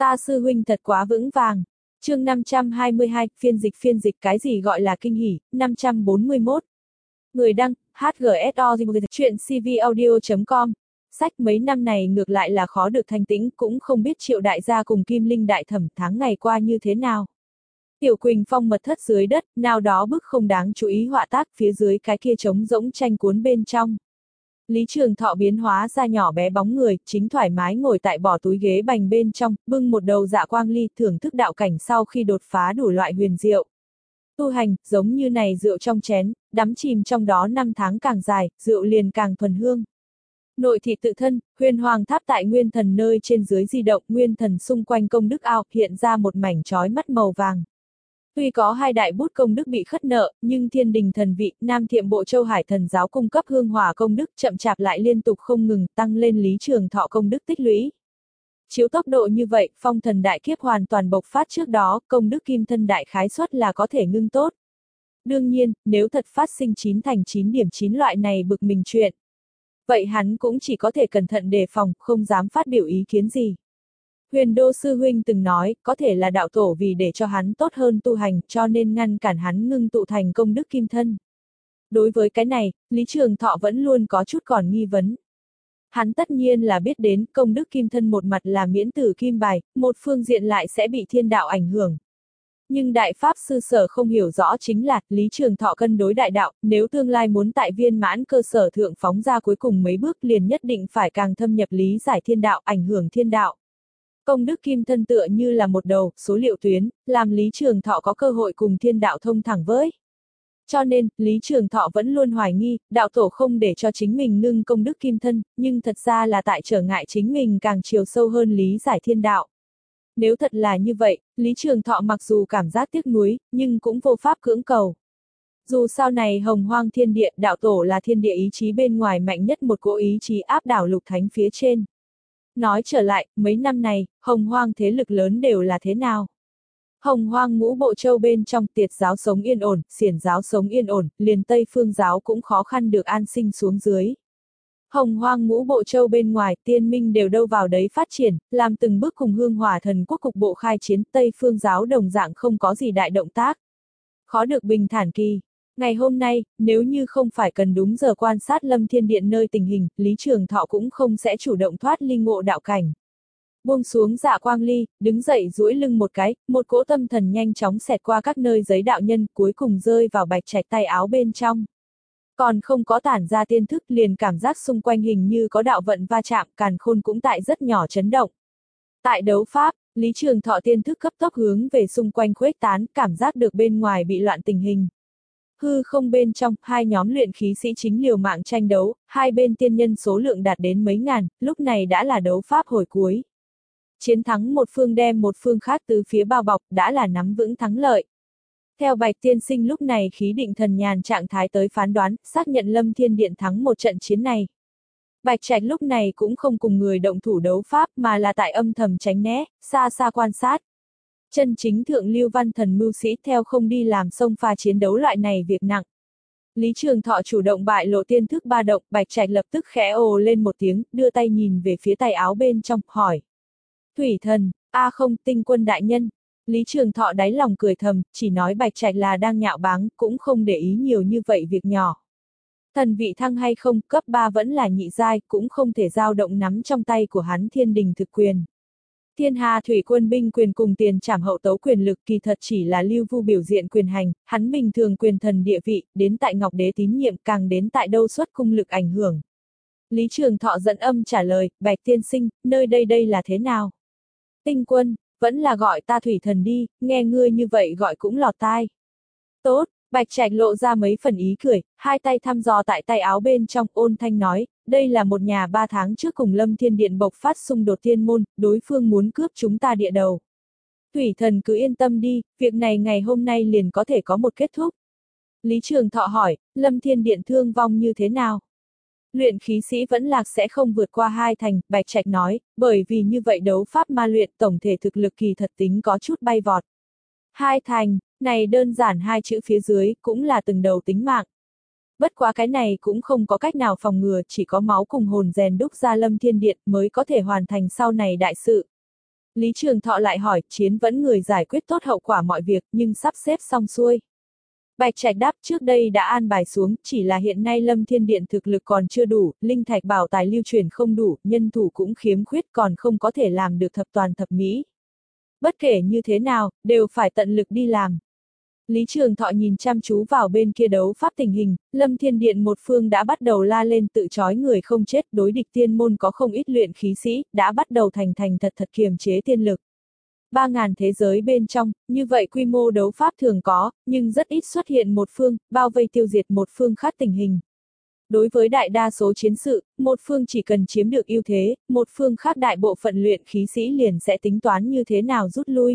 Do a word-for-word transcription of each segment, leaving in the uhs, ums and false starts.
Ta sư huynh thật quá vững vàng. Chương năm trăm hai mươi hai, phiên dịch phiên dịch cái gì gọi là kinh hỉ, năm trăm bốn mươi mốt. Người đăng, hát giê ét o, chuyện c v audio chấm com. Sách mấy năm này ngược lại là khó được thanh tĩnh, cũng không biết Triệu đại gia cùng Kim Linh đại thẩm tháng ngày qua như thế nào. Tiểu Quỳnh Phong mật thất dưới đất, nào đó bức không đáng chú ý họa tác phía dưới cái kia trống rỗng tranh cuốn bên trong. Lý Trường Thọ biến hóa ra nhỏ bé bóng người, chính thoải mái ngồi tại bỏ túi ghế bành bên trong, bưng một đầu dạ quang ly thưởng thức đạo cảnh sau khi đột phá đủ loại huyền diệu. Tu hành, giống như này rượu trong chén, đắm chìm trong đó năm tháng càng dài, rượu liền càng thuần hương. Nội thị tự thân, huyền hoàng tháp tại nguyên thần nơi trên dưới di động, nguyên thần xung quanh công đức ao, hiện ra một mảnh chói mắt màu vàng. Tuy có hai đại bút công đức bị khất nợ, nhưng thiên đình thần vị, Nam Thiệm Bộ Châu Hải thần giáo cung cấp hương hỏa công đức chậm chạp lại liên tục không ngừng tăng lên Lý Trường Thọ công đức tích lũy. Chiếu tốc độ như vậy, phong thần đại kiếp hoàn toàn bộc phát trước đó, công đức kim thân đại khái suất là có thể ngưng tốt. Đương nhiên, nếu thật phát sinh chín thành chín điểm chín loại này bực mình chuyện, vậy hắn cũng chỉ có thể cẩn thận đề phòng, không dám phát biểu ý kiến gì. Huyền Đô Sư Huynh từng nói, có thể là đạo tổ vì để cho hắn tốt hơn tu hành, cho nên ngăn cản hắn ngưng tụ thành công đức kim thân. Đối với cái này, Lý Trường Thọ vẫn luôn có chút còn nghi vấn. Hắn tất nhiên là biết đến, công đức kim thân một mặt là miễn tử kim bài, một phương diện lại sẽ bị thiên đạo ảnh hưởng. Nhưng Đại Pháp Sư Sở không hiểu rõ chính là, Lý Trường Thọ cân đối đại đạo, nếu tương lai muốn tại viên mãn cơ sở thượng phóng ra cuối cùng mấy bước liền nhất định phải càng thâm nhập lý giải thiên đạo, ảnh hưởng thiên đạo. Công đức kim thân tựa như là một đầu, số liệu tuyến, làm Lý Trường Thọ có cơ hội cùng thiên đạo thông thẳng với. Cho nên, Lý Trường Thọ vẫn luôn hoài nghi, đạo tổ không để cho chính mình ngưng công đức kim thân, nhưng thật ra là tại trở ngại chính mình càng chiều sâu hơn lý giải thiên đạo. Nếu thật là như vậy, Lý Trường Thọ mặc dù cảm giác tiếc nuối, nhưng cũng vô pháp cưỡng cầu. Dù sau này hồng hoang thiên địa, đạo tổ là thiên địa ý chí bên ngoài mạnh nhất một cỗ ý chí áp đảo lục thánh phía trên. Nói trở lại, mấy năm này, hồng hoang thế lực lớn đều là thế nào? Hồng hoang ngũ bộ châu bên trong Tiệt giáo sống yên ổn, Xiển giáo sống yên ổn, liền Tây Phương giáo cũng khó khăn được an sinh xuống dưới. Hồng hoang ngũ bộ châu bên ngoài tiên minh đều đâu vào đấy phát triển, làm từng bước cùng hương hỏa thần quốc cục bộ khai chiến, Tây Phương giáo đồng dạng không có gì đại động tác. Khó được bình thản kỳ. Ngày hôm nay, nếu như không phải cần đúng giờ quan sát Lâm Thiên Điện nơi tình hình, Lý Trường Thọ cũng không sẽ chủ động thoát ly ngộ đạo cảnh. Buông xuống dạ quang ly, đứng dậy duỗi lưng một cái, một cỗ tâm thần nhanh chóng xẹt qua các nơi giấy đạo nhân, cuối cùng rơi vào Bạch Trạch tay áo bên trong. Còn không có tản ra tiên thức liền cảm giác xung quanh hình như có đạo vận va chạm, càn khôn cũng tại rất nhỏ chấn động. Tại đấu pháp, Lý Trường Thọ tiên thức cấp tốc hướng về xung quanh khuếch tán, cảm giác được bên ngoài bị loạn tình hình. Hư không bên trong, hai nhóm luyện khí sĩ chính liều mạng tranh đấu, hai bên tiên nhân số lượng đạt đến mấy ngàn, lúc này đã là đấu pháp hồi cuối. Chiến thắng một phương đem một phương khác từ phía bao bọc, đã là nắm vững thắng lợi. Theo Bạch Tiên Sinh lúc này khí định thần nhàn trạng thái tới phán đoán, xác nhận Lâm Thiên Điện thắng một trận chiến này. Bạch Trạch lúc này cũng không cùng người động thủ đấu pháp mà là tại âm thầm tránh né, xa xa quan sát. Chân chính thượng lưu văn thần mưu sĩ theo không đi làm xông pha chiến đấu loại này việc nặng. Lý Trường Thọ chủ động bại lộ tiên thức ba động, Bạch Trạch lập tức khẽ ồ lên một tiếng, đưa tay nhìn về phía tay áo bên trong, hỏi. Thủy thần, a không, tinh quân đại nhân. Lý Trường Thọ đáy lòng cười thầm, chỉ nói Bạch Trạch là đang nhạo báng, cũng không để ý nhiều như vậy việc nhỏ. Thần vị thăng hay không, cấp ba vẫn là nhị giai, cũng không thể dao động nắm trong tay của hắn thiên đình thực quyền. Thiên Hà Thủy Quân binh quyền cùng tiền trảm hậu tấu quyền lực kỳ thật chỉ là lưu vu biểu diện quyền hành, hắn bình thường quyền thần địa vị, đến tại Ngọc Đế tín nhiệm càng đến tại đâu xuất cung lực ảnh hưởng. Lý Trường Thọ dẫn âm trả lời, Bạch Tiên Sinh, nơi đây đây là thế nào? Tinh quân, vẫn là gọi ta thủy thần đi, nghe ngươi như vậy gọi cũng lọt tai. Tốt, Bạch Trạch lộ ra mấy phần ý cười, hai tay thăm dò tại tay áo bên trong, ôn thanh nói, đây là một nhà ba tháng trước cùng Lâm Thiên Điện bộc phát xung đột thiên môn, đối phương muốn cướp chúng ta địa đầu. Thủy thần cứ yên tâm đi, việc này ngày hôm nay liền có thể có một kết thúc. Lý Trường Thọ hỏi, Lâm Thiên Điện thương vong như thế nào? Luyện khí sĩ vẫn lạc sẽ không vượt qua hai thành, Bạch Trạch nói, bởi vì như vậy đấu pháp ma luyện tổng thể thực lực kỳ thật tính có chút bay vọt. Hai thành, này đơn giản hai chữ phía dưới, cũng là từng đầu tính mạng. Bất quá cái này cũng không có cách nào phòng ngừa, chỉ có máu cùng hồn rèn đúc ra Lâm Thiên Điện mới có thể hoàn thành sau này đại sự. Lý Trường Thọ lại hỏi, Chiến vẫn người giải quyết tốt hậu quả mọi việc, nhưng sắp xếp xong xuôi. Bạch Trạch đáp, trước đây đã an bài xuống, chỉ là hiện nay Lâm Thiên Điện thực lực còn chưa đủ, linh thạch bảo tài lưu truyền không đủ, nhân thủ cũng khiếm khuyết, còn không có thể làm được thập toàn thập mỹ. Bất kể như thế nào, đều phải tận lực đi làm. Lý Trường Thọ nhìn chăm chú vào bên kia đấu pháp tình hình, Lâm Thiên Điện một phương đã bắt đầu la lên tự chói người không chết, đối địch tiên môn có không ít luyện khí sĩ, đã bắt đầu thành thành thật thật kiềm chế tiên lực. Ba ngàn thế giới bên trong, như vậy quy mô đấu pháp thường có, nhưng rất ít xuất hiện một phương, bao vây tiêu diệt một phương khác tình hình. Đối với đại đa số chiến sự, một phương chỉ cần chiếm được ưu thế, một phương khác đại bộ phận luyện khí sĩ liền sẽ tính toán như thế nào rút lui.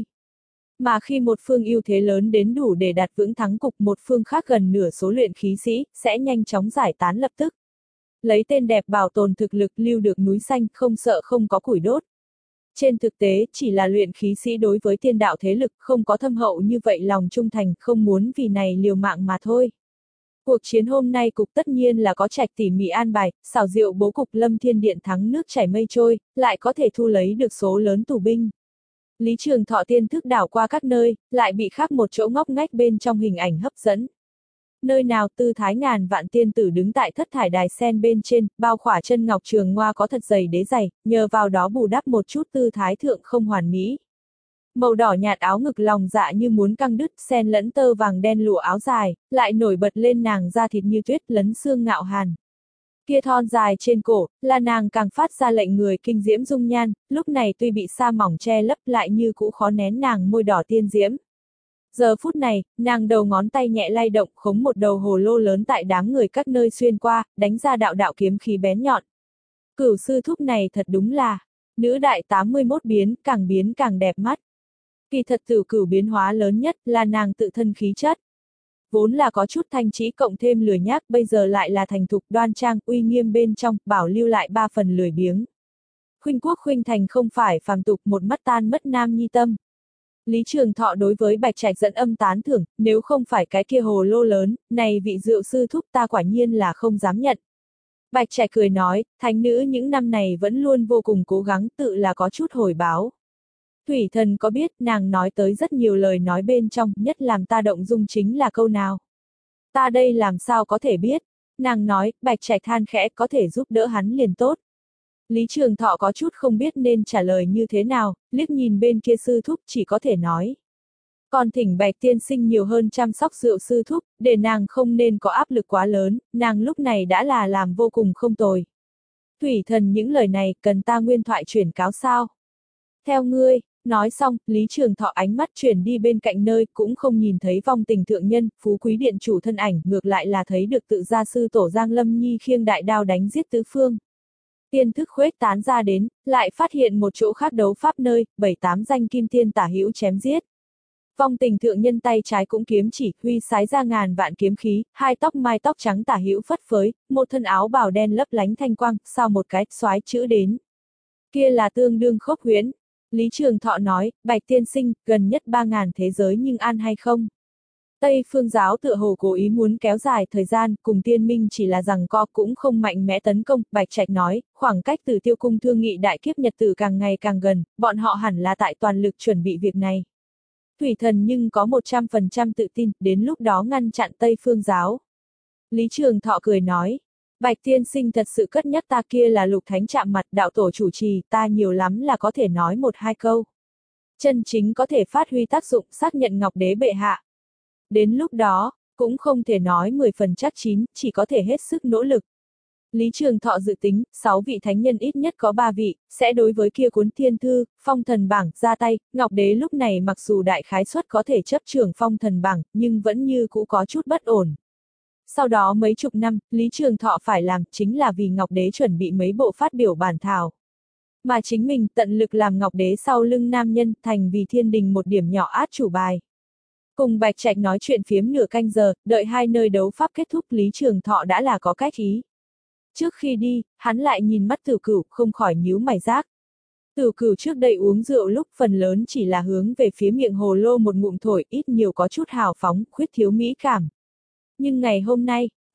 Mà khi một phương ưu thế lớn đến đủ để đạt vững thắng cục, một phương khác gần nửa số luyện khí sĩ, sẽ nhanh chóng giải tán lập tức. Lấy tên đẹp bảo tồn thực lực, lưu được núi xanh, không sợ không có củi đốt. Trên thực tế, chỉ là luyện khí sĩ đối với tiên đạo thế lực không có thâm hậu như vậy lòng trung thành, không muốn vì này liều mạng mà thôi. Cuộc chiến hôm nay cục tất nhiên là có trạch tỉ mỉ an bài, xảo diệu bố cục Lâm Thiên Điện thắng nước chảy mây trôi, lại có thể thu lấy được số lớn tù binh. Lý Trường Thọ tiên thức đảo qua các nơi, lại bị khác một chỗ ngóc ngách bên trong hình ảnh hấp dẫn. Nơi nào tư thái ngàn vạn tiên tử đứng tại thất thải đài sen bên trên, bao khỏa chân ngọc trường ngoa có thật dày đế dày, nhờ vào đó bù đắp một chút tư thái thượng không hoàn mỹ. Màu đỏ nhạt áo ngực lòng dạ như muốn căng đứt, xen lẫn tơ vàng đen lụa áo dài, lại nổi bật lên nàng da thịt như tuyết lấn xương ngạo hàn. Kia thon dài trên cổ, là nàng càng phát ra lệnh người kinh diễm dung nhan, lúc này tuy bị sa mỏng che lấp lại như cũ khó nén nàng môi đỏ tiên diễm. Giờ phút này, nàng đầu ngón tay nhẹ lay động, khống một đầu hồ lô lớn tại đám người các nơi xuyên qua, đánh ra đạo đạo kiếm khí bén nhọn. Cửu sư thúc này thật đúng là, nữ đại tám mươi mốt biến, càng biến càng đẹp mắt. Kỳ thật tử cửu biến hóa lớn nhất là nàng tự thân khí chất. Vốn là có chút thanh trí cộng thêm lười nhác, bây giờ lại là thành thục đoan trang, uy nghiêm bên trong, bảo lưu lại ba phần lười biếng. Khuynh quốc khuynh thành không phải phàm tục, một mắt tan mất nam nhi tâm. Lý Trường Thọ đối với Bạch Trạch dẫn âm tán thưởng, nếu không phải cái kia hồ lô lớn, này vị rượu sư thúc ta quả nhiên là không dám nhận. Bạch Trạch cười nói, thánh nữ những năm này vẫn luôn vô cùng cố gắng, tự là có chút hồi báo. Thủy thần có biết, nàng nói tới rất nhiều lời nói bên trong, nhất làm ta động dung chính là câu nào. Ta đây làm sao có thể biết, nàng nói, Bạch Trạch than khẽ, có thể giúp đỡ hắn liền tốt. Lý Trường Thọ có chút không biết nên trả lời như thế nào, liếc nhìn bên kia sư thúc chỉ có thể nói. Còn thỉnh Bạch tiên sinh nhiều hơn chăm sóc rượu sư thúc, để nàng không nên có áp lực quá lớn, nàng lúc này đã là làm vô cùng không tồi. Thủy thần những lời này, cần ta nguyên thoại chuyển cáo sao? Theo ngươi, nói xong, Lý Trường Thọ ánh mắt chuyển đi bên cạnh nơi, cũng không nhìn thấy vong tình thượng nhân, phú quý điện chủ thân ảnh, ngược lại là thấy được tự gia sư tổ Giang Lâm Nhi khiêng đại đao đánh giết tứ phương. Tiên thức khuếch tán ra đến, lại phát hiện một chỗ khác đấu pháp nơi, bảy tám danh kim tiên tả hữu chém giết. Vong tình thượng nhân tay trái cũng kiếm chỉ, huy sái ra ngàn vạn kiếm khí, hai tóc mai tóc trắng tả hữu phất phới, một thân áo bào đen lấp lánh thanh quang, sau một cái, soái chữ đến. Kia là tương đương khốc huyễn. Lý Trường Thọ nói, Bạch tiên sinh, gần nhất ba ngàn thế giới nhưng an hay không? Tây phương giáo tựa hồ cố ý muốn kéo dài thời gian, cùng tiên minh chỉ là rằng co cũng không mạnh mẽ tấn công, Bạch Trạch nói, khoảng cách từ tiêu cung thương nghị đại kiếp nhật tử càng ngày càng gần, bọn họ hẳn là tại toàn lực chuẩn bị việc này. Thủy thần nhưng có một trăm phần trăm tự tin, đến lúc đó ngăn chặn Tây phương giáo. Lý Trường Thọ cười nói, Bạch tiên sinh thật sự cất nhắc ta, kia là lục thánh chạm mặt, đạo tổ chủ trì, ta nhiều lắm là có thể nói một hai câu. Chân chính có thể phát huy tác dụng, xác nhận Ngọc Đế bệ hạ. Đến lúc đó, cũng không thể nói mười phần chắc chín, chỉ có thể hết sức nỗ lực. Lý Trường Thọ dự tính, sáu vị thánh nhân ít nhất có ba vị, sẽ đối với kia cuốn thiên thư, phong thần bảng, ra tay, Ngọc Đế lúc này mặc dù đại khái suất có thể chấp trưởng phong thần bảng, nhưng vẫn như cũ có chút bất ổn. Sau đó mấy chục năm, Lý Trường Thọ phải làm, chính là vì Ngọc Đế chuẩn bị mấy bộ phát biểu bản thảo. Mà chính mình tận lực làm Ngọc Đế sau lưng nam nhân, thành vì thiên đình một điểm nhỏ át chủ bài. Cùng Bạch Trạch nói chuyện phiếm nửa canh giờ, đợi hai nơi đấu pháp kết thúc, Lý Trường Thọ đã là có cách ý. Trước khi đi, hắn lại nhìn mắt Tử Cửu, không khỏi nhíu mày giác. Tử Cửu trước đây uống rượu lúc phần lớn chỉ là hướng về phía miệng hồ lô một ngụm thổi, ít nhiều có chút hào phóng, khuyết thiếu mỹ cảm. Nhưng ngày hôm nay,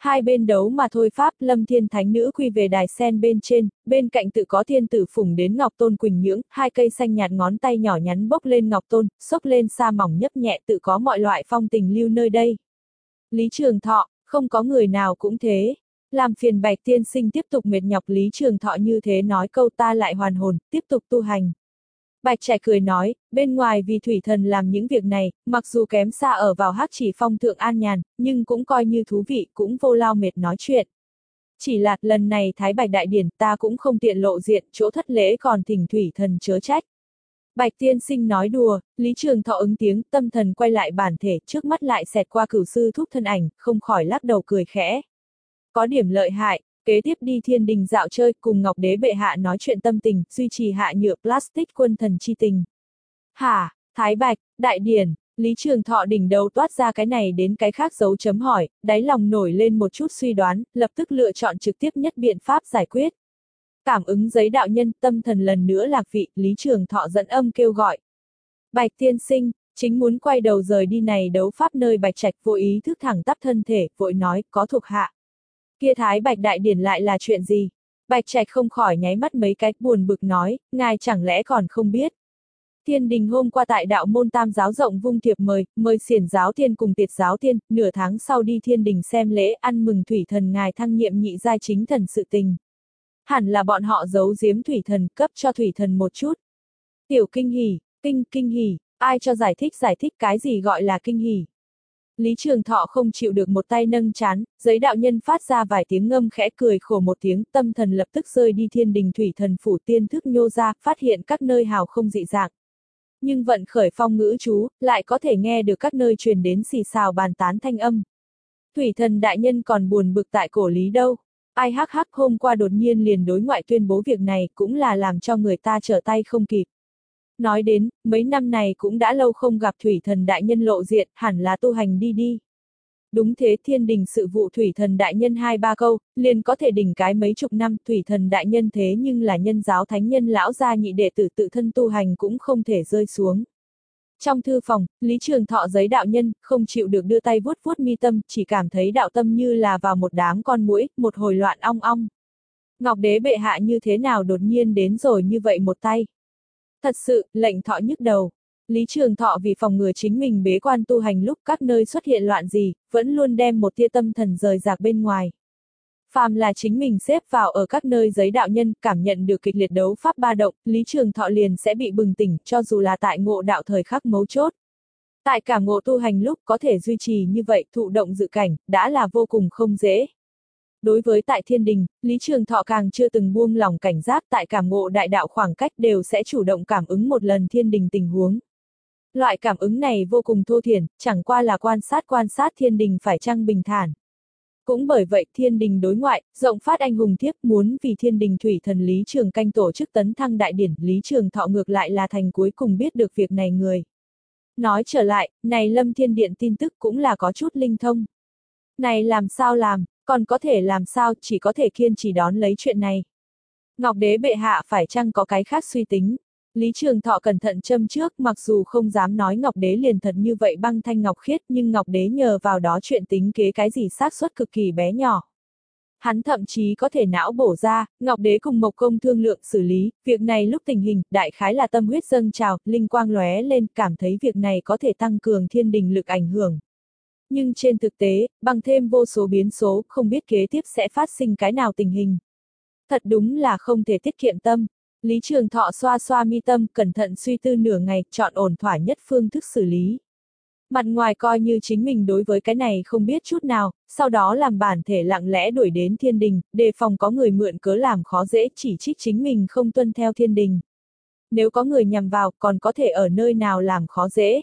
Hai bên đấu mà thôi pháp, Lâm Thiên Thánh Nữ quy về đài sen bên trên, bên cạnh tự có thiên tử phủng đến ngọc tôn quỳnh nhưỡng, hai cây xanh nhạt ngón tay nhỏ nhắn bốc lên ngọc tôn, xốc lên sa mỏng nhấp nhẹ, tự có mọi loại phong tình lưu nơi đây. Lý Trường Thọ, không có người nào cũng thế. Làm phiền Bạch tiên sinh tiếp tục mệt nhọc, Lý Trường Thọ như thế nói câu ta lại hoàn hồn, tiếp tục tu hành. Bạch Trạch cười nói, bên ngoài vì thủy thần làm những việc này, mặc dù kém xa ở vào Hắc Chỉ Phong thượng an nhàn, nhưng cũng coi như thú vị, cũng vô lao mệt nói chuyện. Chỉ là, lần này Thái Bạch Đại Điển ta cũng không tiện lộ diện, chỗ thất lễ còn thỉnh thủy thần chớ trách. Bạch tiên sinh nói đùa, Lý Trường Thọ ứng tiếng, tâm thần quay lại bản thể, trước mắt lại xẹt qua cửu sư thúc thân ảnh, không khỏi lắc đầu cười khẽ. Có điểm lợi hại. Kế tiếp đi thiên đình dạo chơi, cùng Ngọc Đế bệ hạ nói chuyện tâm tình, duy trì hạ nhựa plastic quân thần chi tình. Hả, Thái Bạch, Đại Điển, Lý Trường Thọ đỉnh đầu toát ra cái này đến cái khác dấu chấm hỏi, đáy lòng nổi lên một chút suy đoán, lập tức lựa chọn trực tiếp nhất biện pháp giải quyết. Cảm ứng giấy đạo nhân, tâm thần lần nữa lạc vị, Lý Trường Thọ dẫn âm kêu gọi. Bạch tiên sinh, chính muốn quay đầu rời đi này đấu pháp nơi Bạch Trạch vô ý thức thẳng tắp thân thể, vội nói, có thuộc hạ. Kia Thái Bạch Đại Điển lại là chuyện gì? Bạch Trạch không khỏi nháy mắt mấy cái, buồn bực nói, ngài chẳng lẽ còn không biết. Thiên đình hôm qua tại đạo môn tam giáo rộng vung thiệp mời, mời xiển giáo tiên cùng tiệt giáo tiên, nửa tháng sau đi thiên đình xem lễ ăn mừng thủy thần ngài thăng nhiệm nhị giai chính thần sự tình. Hẳn là bọn họ giấu giếm thủy thần, cấp cho thủy thần một chút. Tiểu kinh hỉ, kinh, kinh hỉ, ai cho giải thích giải thích cái gì gọi là kinh hỉ. Lý Trường Thọ không chịu được một tay nâng chán, giấy đạo nhân phát ra vài tiếng ngâm khẽ cười khổ một tiếng, tâm thần lập tức rơi đi thiên đình thủy thần phủ tiên thức nhô ra, phát hiện các nơi hào không dị dạng. Nhưng vận khởi phong ngữ chú, lại có thể nghe được các nơi truyền đến xì xào bàn tán thanh âm. Thủy thần đại nhân còn buồn bực tại cổ lý đâu. Ai hắc hắc hôm qua đột nhiên liền đối ngoại tuyên bố việc này cũng là làm cho người ta trở tay không kịp. Nói đến, mấy năm này cũng đã lâu không gặp thủy thần đại nhân lộ diện, hẳn là tu hành đi đi. Đúng thế, thiên đình sự vụ thủy thần đại nhân hai ba câu, liền có thể đỉnh cái mấy chục năm, thủy thần đại nhân thế nhưng là nhân giáo thánh nhân lão gia nhị đệ tử tự thân tu hành cũng không thể rơi xuống. Trong thư phòng, Lý Trường Thọ giấy đạo nhân, không chịu được đưa tay vuốt vuốt mi tâm, chỉ cảm thấy đạo tâm như là vào một đám con muỗi, một hồi loạn ong ong. Ngọc Đế bệ hạ như thế nào đột nhiên đến rồi như vậy một tay. Thật sự, lệnh Thọ nhức đầu. Lý Trường Thọ vì phòng ngừa chính mình bế quan tu hành lúc các nơi xuất hiện loạn gì, vẫn luôn đem một tia tâm thần rời rạc bên ngoài. Phàm là chính mình xếp vào ở các nơi giấy đạo nhân, cảm nhận được kịch liệt đấu pháp ba động, Lý Trường Thọ liền sẽ bị bừng tỉnh, cho dù là tại ngộ đạo thời khắc mấu chốt. Tại cả ngộ tu hành lúc có thể duy trì như vậy, thụ động dự cảnh, đã là vô cùng không dễ. Đối với tại thiên đình, Lý Trường Thọ càng chưa từng buông lỏng cảnh giác, tại cảm ngộ đại đạo khoảng cách đều sẽ chủ động cảm ứng một lần thiên đình tình huống. Loại cảm ứng này vô cùng thô thiển, chẳng qua là quan sát quan sát thiên đình phải chăng bình thản. Cũng bởi vậy thiên đình đối ngoại, rộng phát anh hùng thiếp muốn vì thiên đình thủy thần Lý Trường Canh tổ chức tấn thăng đại điển, Lý Trường Thọ ngược lại là thành cuối cùng biết được việc này người. Nói trở lại, này Lâm Thiên Điện tin tức cũng là có chút linh thông. Này làm sao làm, còn có thể làm sao, chỉ có thể kiên trì đón lấy chuyện này. Ngọc Đế bệ hạ phải chăng có cái khác suy tính. Lý Trường Thọ cẩn thận châm trước, mặc dù không dám nói Ngọc Đế liền thật như vậy băng thanh ngọc khiết, nhưng Ngọc Đế nhờ vào đó chuyện tính kế cái gì xác suất cực kỳ bé nhỏ. Hắn thậm chí có thể não bổ ra, Ngọc Đế cùng Mộc Công thương lượng xử lý, việc này lúc tình hình, đại khái là tâm huyết dâng trào, linh quang lóe lên, cảm thấy việc này có thể tăng cường thiên đình lực ảnh hưởng. Nhưng trên thực tế, bằng thêm vô số biến số, không biết kế tiếp sẽ phát sinh cái nào tình hình. Thật đúng là không thể tiết kiệm tâm. Lý Trường Thọ xoa xoa mi tâm, cẩn thận suy tư nửa ngày, chọn ổn thỏa nhất phương thức xử lý. Mặt ngoài coi như chính mình đối với cái này không biết chút nào, sau đó làm bản thể lặng lẽ đuổi đến thiên đình, đề phòng có người mượn cớ làm khó dễ chỉ trích chính mình không tuân theo thiên đình. Nếu có người nhằm vào, còn có thể ở nơi nào làm khó dễ.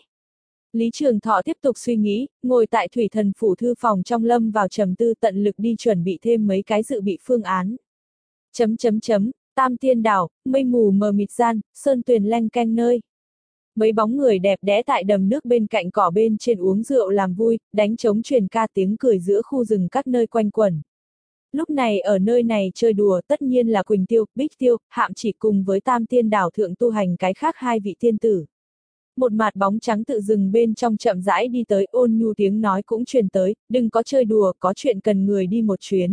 Lý Trường Thọ tiếp tục suy nghĩ, ngồi tại thủy thần phủ thư phòng trong lâm vào trầm tư tận lực đi chuẩn bị thêm mấy cái dự bị phương án. Chấm chấm chấm. Tam tiên đảo, mây mù mờ mịt gian, sơn tuyền leng keng nơi. Mấy bóng người đẹp đẽ tại đầm nước bên cạnh cỏ bên trên uống rượu làm vui, đánh trống truyền ca tiếng cười giữa khu rừng các nơi quanh quẩn. Lúc này ở nơi này chơi đùa tất nhiên là Quỳnh Tiêu, Bích Tiêu, Hạm Chỉ cùng với Tam tiên đảo thượng tu hành cái khác hai vị tiên tử. Một mạt bóng trắng tự dừng bên trong chậm rãi đi tới, ôn nhu tiếng nói cũng truyền tới, đừng có chơi đùa, có chuyện cần người đi một chuyến.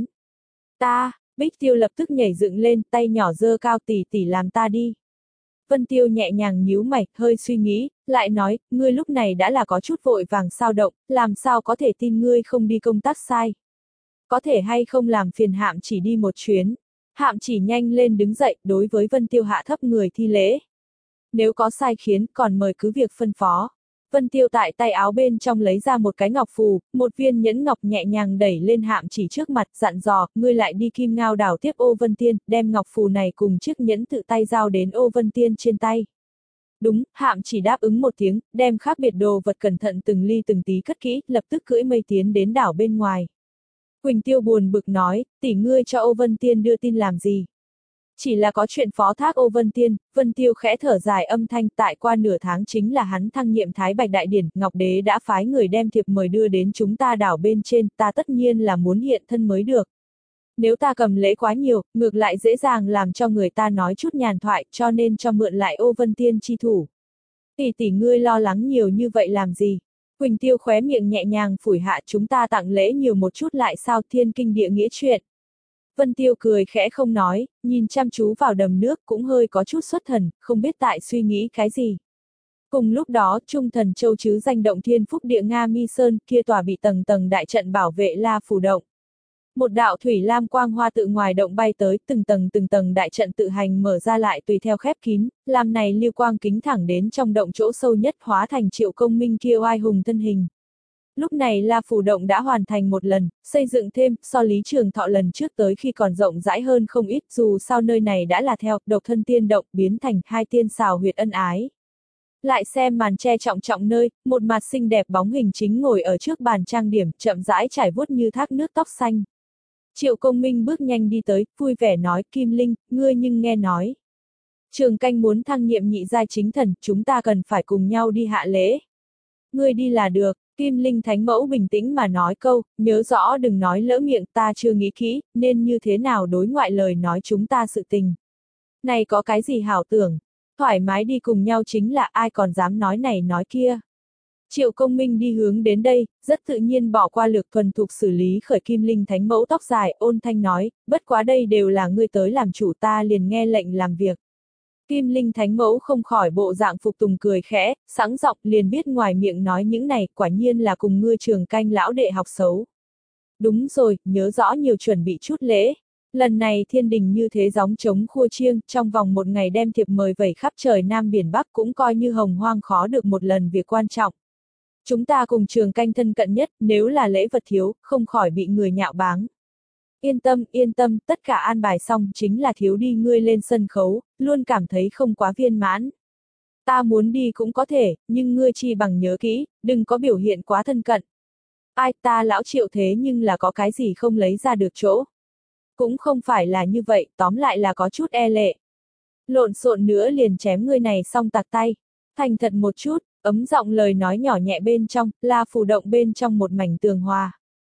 Ta, Bích Tiêu lập tức nhảy dựng lên, tay nhỏ giơ cao, tỷ tỷ làm ta đi. Vân Tiêu nhẹ nhàng nhíu mày, hơi suy nghĩ, lại nói, ngươi lúc này đã là có chút vội vàng sao động, làm sao có thể tin ngươi không đi công tác sai. Có thể hay không làm phiền Hạm Chỉ đi một chuyến. Hạm Chỉ nhanh lên đứng dậy, đối với Vân Tiêu hạ thấp người thi lễ. Nếu có sai khiến, còn mời cứ việc phân phó. Vân Tiêu tại tay áo bên trong lấy ra một cái ngọc phù, một viên nhẫn ngọc nhẹ nhàng đẩy lên Hạm Chỉ trước mặt, dặn dò, ngươi lại đi Kim Ngao đảo tiếp Ô Vân Tiên, đem ngọc phù này cùng chiếc nhẫn tự tay giao đến Ô Vân Tiên trên tay. Đúng, Hạm Chỉ đáp ứng một tiếng, đem khác biệt đồ vật cẩn thận từng ly từng tí cất kỹ, lập tức cưỡi mây tiến đến đảo bên ngoài. Quỳnh Tiêu buồn bực nói, tỷ ngươi cho Ô Vân Tiên đưa tin làm gì? Chỉ là có chuyện phó thác Ô Vân Tiên. Vân Tiêu khẽ thở dài âm thanh, tại qua nửa tháng chính là hắn thăng nhiệm Thái Bạch Đại Điển, Ngọc Đế đã phái người đem thiệp mời đưa đến chúng ta đảo bên trên, ta tất nhiên là muốn hiện thân mới được. Nếu ta cầm lễ quá nhiều, ngược lại dễ dàng làm cho người ta nói chút nhàn thoại, cho nên cho mượn lại Ô Vân Tiên chi thủ. Tỷ tỷ ngươi lo lắng nhiều như vậy làm gì? Quỳnh Tiêu khóe miệng nhẹ nhàng phủi hạ, chúng ta tặng lễ nhiều một chút lại sao, thiên kinh địa nghĩa chuyện. Vân Tiêu cười khẽ không nói, nhìn chăm chú vào đầm nước cũng hơi có chút xuất thần, không biết tại suy nghĩ cái gì. Cùng lúc đó, Trung Thần Châu chứ danh động thiên phúc địa Nga Mi Sơn kia tòa bị tầng tầng đại trận bảo vệ La Phủ động. Một đạo thủy lam quang hoa tự ngoài động bay tới, từng tầng từng tầng đại trận tự hành mở ra lại tùy theo khép kín, làm này lưu quang kính thẳng đến trong động chỗ sâu nhất, hóa thành Triệu Công Minh kia oai hùng thân hình. Lúc này La Phủ động đã hoàn thành một lần, xây dựng thêm, so Lý Trường Thọ lần trước tới khi còn rộng rãi hơn không ít, dù sao nơi này đã là theo độc thân tiên động biến thành hai tiên xào huyệt ân ái. Lại xem màn che trọng trọng nơi, một mặt xinh đẹp bóng hình chính ngồi ở trước bàn trang điểm, chậm rãi trải vuốt như thác nước tóc xanh. Triệu Công Minh bước nhanh đi tới, vui vẻ nói, Kim Linh, ngươi nhưng nghe nói. Trường Canh muốn thăng nhiệm nhị giai chính thần, chúng ta cần phải cùng nhau đi hạ lễ. Ngươi đi là được. Kim Linh Thánh Mẫu bình tĩnh mà nói câu, nhớ rõ đừng nói lỡ miệng, ta chưa nghĩ kỹ, nên như thế nào đối ngoại lời nói chúng ta sự tình. Này có cái gì hảo tưởng, thoải mái đi cùng nhau chính là ai còn dám nói này nói kia. Triệu Công Minh đi hướng đến đây, rất tự nhiên bỏ qua lược thuần thục xử lý khởi Kim Linh Thánh Mẫu tóc dài, ôn thanh nói, bất quá đây đều là ngươi tới làm chủ, ta liền nghe lệnh làm việc. Kim Linh Thánh Mẫu không khỏi bộ dạng phục tùng cười khẽ, sẵn giọng liền biết ngoài miệng nói những này, quả nhiên là cùng ngươi Trường Canh lão đệ học xấu. Đúng rồi, nhớ rõ nhiều chuẩn bị chút lễ. Lần này thiên đình như thế gióng trống khua chiêng, trong vòng một ngày đem thiệp mời vẩy khắp trời Nam Biển Bắc cũng coi như hồng hoang khó được một lần việc quan trọng. Chúng ta cùng Trường Canh thân cận nhất, nếu là lễ vật thiếu, không khỏi bị người nhạo báng. Yên tâm, yên tâm, tất cả an bài xong chính là thiếu đi ngươi lên sân khấu, luôn cảm thấy không quá viên mãn. Ta muốn đi cũng có thể, nhưng ngươi chi bằng nhớ kỹ, đừng có biểu hiện quá thân cận. Ai ta lão Triệu thế nhưng là có cái gì không lấy ra được chỗ. Cũng không phải là như vậy, tóm lại là có chút e lệ. Lộn xộn nữa liền chém ngươi này xong tạc tay. Thành thật một chút, ấm giọng lời nói nhỏ nhẹ bên trong, La Phủ động bên trong một mảnh tường hòa.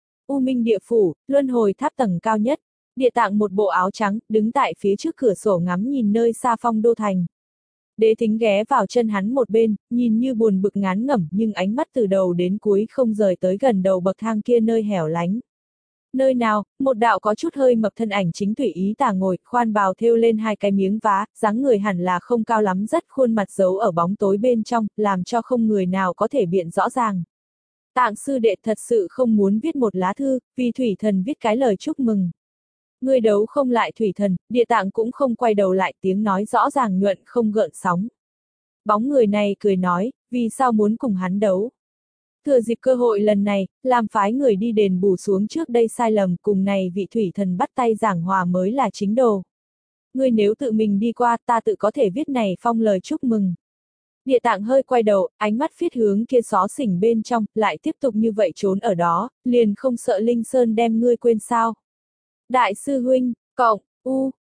U Minh địa phủ, luân hồi tháp tầng cao nhất. Địa Tạng một bộ áo trắng, đứng tại phía trước cửa sổ ngắm nhìn nơi xa phong đô thành. Đế Thính ghé vào chân hắn một bên, nhìn như buồn bực ngán ngẩm nhưng ánh mắt từ đầu đến cuối không rời tới gần đầu bậc thang kia nơi hẻo lánh. Nơi nào, một đạo có chút hơi mập thân ảnh chính tùy ý tà ngồi, khoan bào thêu lên hai cái miếng vá, dáng người hẳn là không cao lắm, rất khuôn mặt giấu ở bóng tối bên trong, làm cho không người nào có thể biện rõ ràng. Tạng sư đệ thật sự không muốn viết một lá thư, vì Thủy Thần viết cái lời chúc mừng. Người đấu không lại Thủy Thần, Địa Tạng cũng không quay đầu lại, tiếng nói rõ ràng nhuận không gợn sóng. Bóng người này cười nói, vì sao muốn cùng hắn đấu? Thừa dịp cơ hội lần này, làm phái người đi đền bù xuống trước đây sai lầm, cùng này vị Thủy Thần bắt tay giảng hòa mới là chính đồ. Ngươi nếu tự mình đi qua, ta tự có thể viết này phong lời chúc mừng. Địa Tạng hơi quay đầu, ánh mắt phiết hướng kia xó xỉnh bên trong, lại tiếp tục như vậy trốn ở đó, liền không sợ Linh Sơn đem ngươi quên sao. Đại sư huynh, cộng, u,